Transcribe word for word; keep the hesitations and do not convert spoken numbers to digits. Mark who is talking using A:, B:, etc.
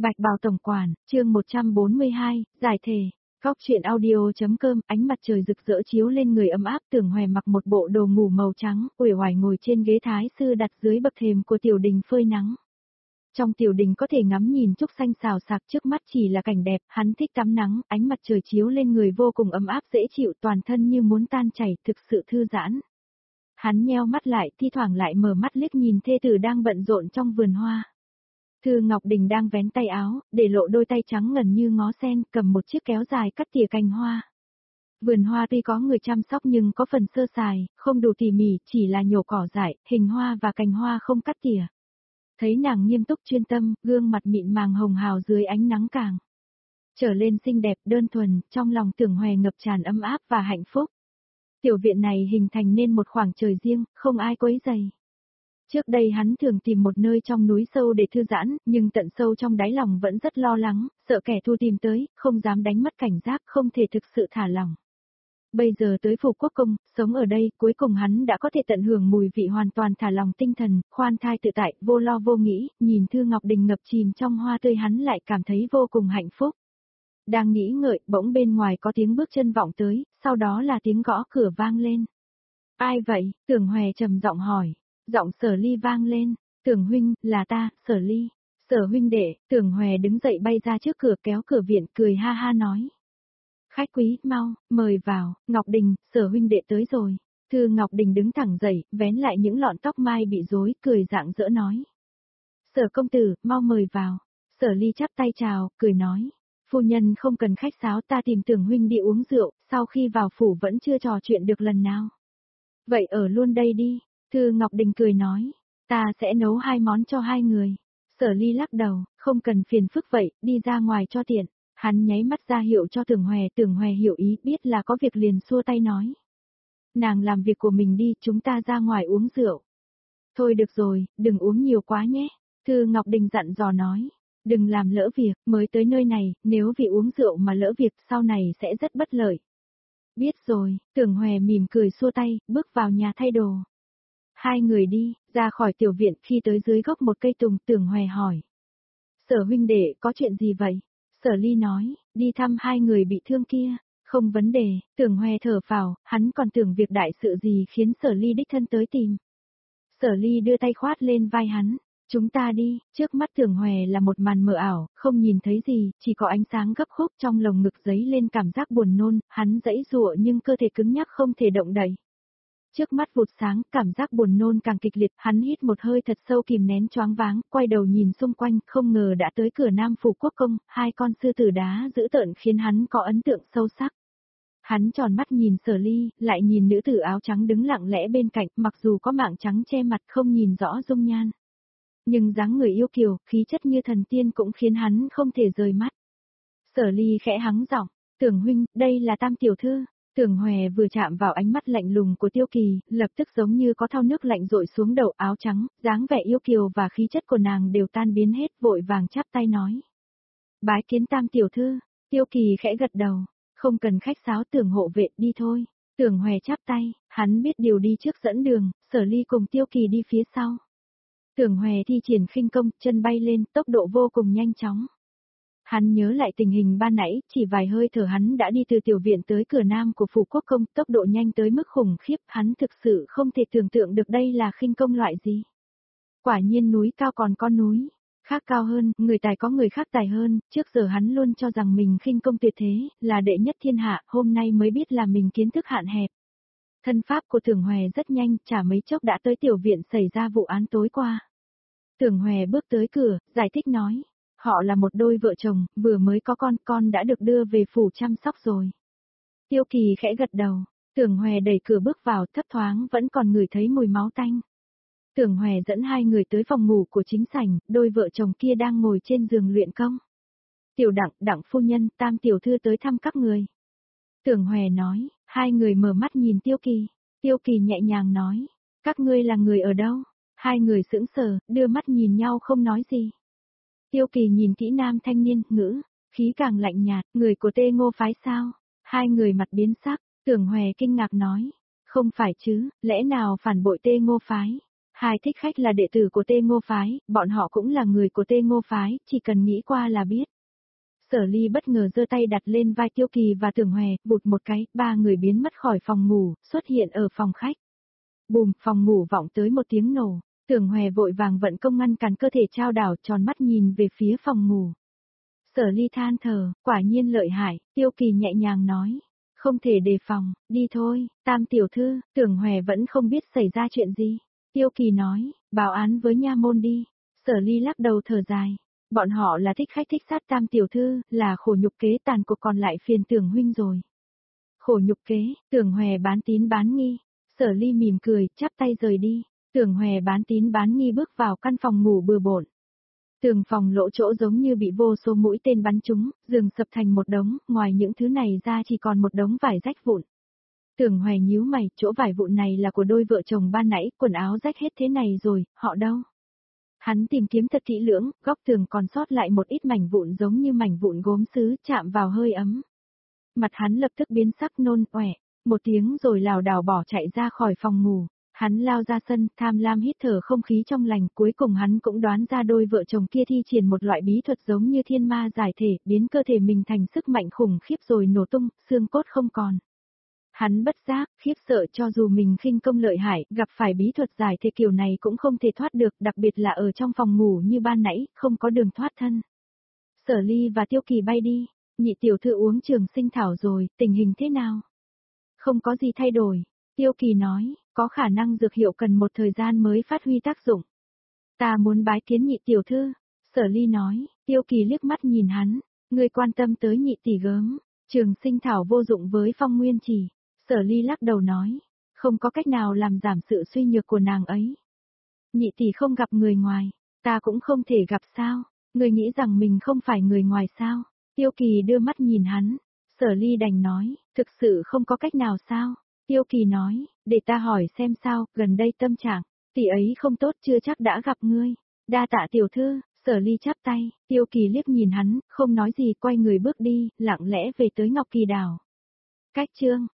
A: Bạch Bào Tổng Quản, chương một trăm bốn mươi hai, giải thể. Góc truyện audio.com, ánh mặt trời rực rỡ chiếu lên người ấm áp. Tưởng Hoè mặc một bộ đồ ngủ màu trắng, uể oải ngồi trên ghế thái sư đặt dưới bậc thềm của tiểu đình phơi nắng. Trong tiểu đình có thể ngắm nhìn trúc xanh xào xạc, trước mắt chỉ là cảnh đẹp. Hắn thích tắm nắng, ánh mặt trời chiếu lên người vô cùng ấm áp dễ chịu, toàn thân như muốn tan chảy, thực sự thư giãn. Hắn nheo mắt lại, thi thoảng lại mở mắt liếc nhìn thê tử đang bận rộn trong vườn hoa. Thư Ngọc Đình đang vén tay áo, để lộ đôi tay trắng ngần như ngó sen, cầm một chiếc kéo dài cắt tỉa cành hoa. Vườn hoa tuy có người chăm sóc nhưng có phần sơ sài, không đủ tỉ mỉ, chỉ là nhổ cỏ dại, hình hoa và cành hoa không cắt tỉa. Thấy nàng nghiêm túc chuyên tâm, gương mặt mịn màng hồng hào dưới ánh nắng càng trở lên xinh đẹp đơn thuần, trong lòng Tưởng Hoè ngập tràn ấm áp và hạnh phúc. Tiểu viện này hình thành nên một khoảng trời riêng, không ai quấy rầy. Trước đây hắn thường tìm một nơi trong núi sâu để thư giãn, nhưng tận sâu trong đáy lòng vẫn rất lo lắng, sợ kẻ thù tìm tới, không dám đánh mất cảnh giác, không thể thực sự thả lỏng. Bây giờ tới Phủ Quốc Công, sống ở đây, cuối cùng hắn đã có thể tận hưởng mùi vị hoàn toàn thả lòng tinh thần, khoan thai tự tại, vô lo vô nghĩ, nhìn Thư Ngọc Đình ngập chìm trong hoa tươi hắn lại cảm thấy vô cùng hạnh phúc. Đang nghĩ ngợi, bỗng bên ngoài có tiếng bước chân vọng tới, sau đó là tiếng gõ cửa vang lên. Ai vậy? Tưởng Hoè trầm giọng hỏi. Giọng Sở Ly vang lên, Tưởng huynh, là ta, Sở Ly. Sở huynh đệ. Tưởng Hoè đứng dậy bay ra trước cửa kéo cửa viện, cười ha ha nói. Khách quý, mau, mời vào. Ngọc Đình, Sở huynh đệ tới rồi. Thư Ngọc Đình đứng thẳng dậy, vén lại những lọn tóc mai bị rối, cười rạng rỡ nói. Sở công tử, mau mời vào. Sở Ly chắp tay chào, cười nói. Phu nhân không cần khách sáo, ta tìm Tưởng huynh đi uống rượu, sau khi vào phủ vẫn chưa trò chuyện được lần nào. Vậy ở luôn đây đi. Thư Ngọc Đình cười nói, ta sẽ nấu hai món cho hai người. Sở Ly lắc đầu, không cần phiền phức vậy, đi ra ngoài cho tiện. Hắn nháy mắt ra hiệu cho Tưởng Hoè, Tưởng Hoè hiểu ý, biết là có việc liền xua tay nói. Nàng làm việc của mình đi, chúng ta ra ngoài uống rượu. Thôi được rồi, đừng uống nhiều quá nhé. Thư Ngọc Đình dặn dò nói, đừng làm lỡ việc, mới tới nơi này, nếu vì uống rượu mà lỡ việc sau này sẽ rất bất lợi. Biết rồi, Tưởng Hoè mỉm cười xua tay, bước vào nhà thay đồ. Hai người đi, ra khỏi tiểu viện, khi tới dưới gốc một cây tùng, Tưởng Hoè hỏi. Sở huynh đệ, có chuyện gì vậy? Sở Ly nói, đi thăm hai người bị thương kia. Không vấn đề. Tưởng Hoè thở phào, hắn còn tưởng việc đại sự gì khiến Sở Ly đích thân tới tìm. Sở Ly đưa tay khoát lên vai hắn. Chúng ta đi. Trước mắt Tưởng Hoè là một màn mờ ảo, không nhìn thấy gì, chỉ có ánh sáng gấp khúc trong lồng ngực dấy lên cảm giác buồn nôn, hắn giãy giụa nhưng cơ thể cứng nhắc không thể động đậy. Trước mắt vụt sáng, cảm giác buồn nôn càng kịch liệt, hắn hít một hơi thật sâu kìm nén choáng váng, quay đầu nhìn xung quanh, không ngờ đã tới cửa Nam Phủ Quốc Công, hai con sư tử đá dữ tợn khiến hắn có ấn tượng sâu sắc. Hắn tròn mắt nhìn Sở Ly, lại nhìn nữ tử áo trắng đứng lặng lẽ bên cạnh, mặc dù có mảng trắng che mặt không nhìn rõ dung nhan. Nhưng dáng người yêu kiều, khí chất như thần tiên cũng khiến hắn không thể rời mắt. Sở Ly khẽ hắng giọng, Tưởng huynh, đây là Tam tiểu thư. Tưởng Hoè vừa chạm vào ánh mắt lạnh lùng của Tiêu Kỳ, lập tức giống như có thao nước lạnh rội xuống đầu, áo trắng, dáng vẻ yêu kiều và khí chất của nàng đều tan biến hết, vội vàng chắp tay nói. Bái kiến Tam tiểu thư. Tiêu Kỳ khẽ gật đầu, không cần khách sáo, Tưởng hộ vệ, đi thôi. Tưởng Hoè chắp tay, hắn biết điều đi trước dẫn đường, Sở Ly cùng Tiêu Kỳ đi phía sau. Tưởng Hoè thi triển khinh công, chân bay lên, tốc độ vô cùng nhanh chóng. Hắn nhớ lại tình hình ban nãy, chỉ vài hơi thở hắn đã đi từ tiểu viện tới cửa Nam của Phủ Quốc Công, tốc độ nhanh tới mức khủng khiếp, hắn thực sự không thể tưởng tượng được đây là khinh công loại gì. Quả nhiên núi cao còn có núi khác cao hơn, người tài có người khác tài hơn, trước giờ hắn luôn cho rằng mình khinh công tuyệt thế, là đệ nhất thiên hạ, hôm nay mới biết là mình kiến thức hạn hẹp. Thân pháp của Tưởng Hoè rất nhanh, chả mấy chốc đã tới tiểu viện xảy ra vụ án tối qua. Tưởng Hoè bước tới cửa, giải thích nói. Họ là một đôi vợ chồng, vừa mới có con, con đã được đưa về phủ chăm sóc rồi. Tiêu Kỳ khẽ gật đầu, Tưởng Hoè đẩy cửa bước vào, thấp thoáng vẫn còn ngửi thấy mùi máu tanh. Tưởng Hoè dẫn hai người tới phòng ngủ của chính sảnh, đôi vợ chồng kia đang ngồi trên giường luyện công. Tiểu Đặng, Đặng phu nhân, Tam tiểu thư tới thăm các người. Tưởng Hoè nói, hai người mở mắt nhìn Tiêu Kỳ. Tiêu Kỳ nhẹ nhàng nói, các ngươi là người ở đâu? Hai người sững sờ, đưa mắt nhìn nhau không nói gì. Tiêu Kỳ nhìn kỹ nam thanh niên, ngữ, khí càng lạnh nhạt, người của Tê Ngô phái sao? Hai người mặt biến sắc, Tưởng Hoè kinh ngạc nói, không phải chứ, lẽ nào phản bội Tê Ngô phái? Hai thích khách là đệ tử của Tê Ngô Phái, bọn họ cũng là người của Tê Ngô Phái, chỉ cần nghĩ qua là biết. Sở Ly bất ngờ giơ tay đặt lên vai Tiêu Kỳ và Tưởng Hòe, bụt một cái, ba người biến mất khỏi phòng ngủ, xuất hiện ở phòng khách. Bùm, phòng ngủ vọng tới một tiếng nổ, Tưởng Hòe vội vàng vận công ngăn cản cơ thể trao đảo, tròn mắt nhìn về phía phòng ngủ. Sở Ly than thở, quả nhiên lợi hại, Tiêu Kỳ nhẹ nhàng nói. Không thể đề phòng, đi thôi, Tam tiểu thư, Tưởng Hòe vẫn không biết xảy ra chuyện gì. Tiêu Kỳ nói, báo án với nha môn đi. Sở Ly lắc đầu thở dài. Bọn họ là thích khách thích sát Tam tiểu thư, là khổ nhục kế tàn cuộc còn lại phiền Tưởng huynh rồi. Khổ nhục kế, Tưởng Hòe bán tín bán nghi. Sở Ly mỉm cười, chắp tay rời đi. Tưởng Hòe bán tín bán nghi bước vào căn phòng ngủ bừa bộn. Tường phòng lỗ chỗ giống như bị vô số mũi tên bắn trúng, giường sập thành một đống, ngoài những thứ này ra chỉ còn một đống vải rách vụn. Tưởng Hòe nhíu mày, chỗ vải vụn này là của đôi vợ chồng ban nãy, quần áo rách hết thế này rồi, họ đâu? Hắn tìm kiếm thật kỹ lưỡng, góc tường còn sót lại một ít mảnh vụn giống như mảnh vụn gốm sứ chạm vào hơi ấm. Mặt hắn lập tức biến sắc nôn ọe, một tiếng rồi lảo đảo bỏ chạy ra khỏi phòng ngủ. Hắn lao ra sân, tham lam hít thở không khí trong lành, cuối cùng hắn cũng đoán ra đôi vợ chồng kia thi triển một loại bí thuật giống như thiên ma giải thể, biến cơ thể mình thành sức mạnh khủng khiếp rồi nổ tung, xương cốt không còn. Hắn bất giác, khiếp sợ cho dù mình khinh công lợi hại, gặp phải bí thuật giải thể kiểu này cũng không thể thoát được, đặc biệt là ở trong phòng ngủ như ban nãy, không có đường thoát thân. Sở Ly và Tiêu Kỳ bay đi, nhị tiểu thư uống trường sinh thảo rồi, tình hình thế nào? Không có gì thay đổi. Tiêu Kỳ nói, có khả năng dược hiệu cần một thời gian mới phát huy tác dụng. Ta muốn bái kiến nhị tiểu thư. Sở Ly nói, Tiêu Kỳ liếc mắt nhìn hắn, ngươi quan tâm tới nhị tỷ gớm, trường sinh thảo vô dụng với Phong Nguyên Chỉ. Sở Ly lắc đầu nói, không có cách nào làm giảm sự suy nhược của nàng ấy. Nhị tỷ không gặp người ngoài, ta cũng không thể gặp sao, ngươi nghĩ rằng mình không phải người ngoài sao? Tiêu Kỳ đưa mắt nhìn hắn, Sở Ly đành nói, thực sự không có cách nào sao? Tiêu Kỳ nói, để ta hỏi xem sao, gần đây tâm trạng, tỷ ấy không tốt chưa chắc đã gặp ngươi. Đa tạ tiểu thư, Sở Ly chắp tay, Tiêu Kỳ liếc nhìn hắn, không nói gì quay người bước đi, lặng lẽ về tới Ngọc Kỳ Đảo. Cách chương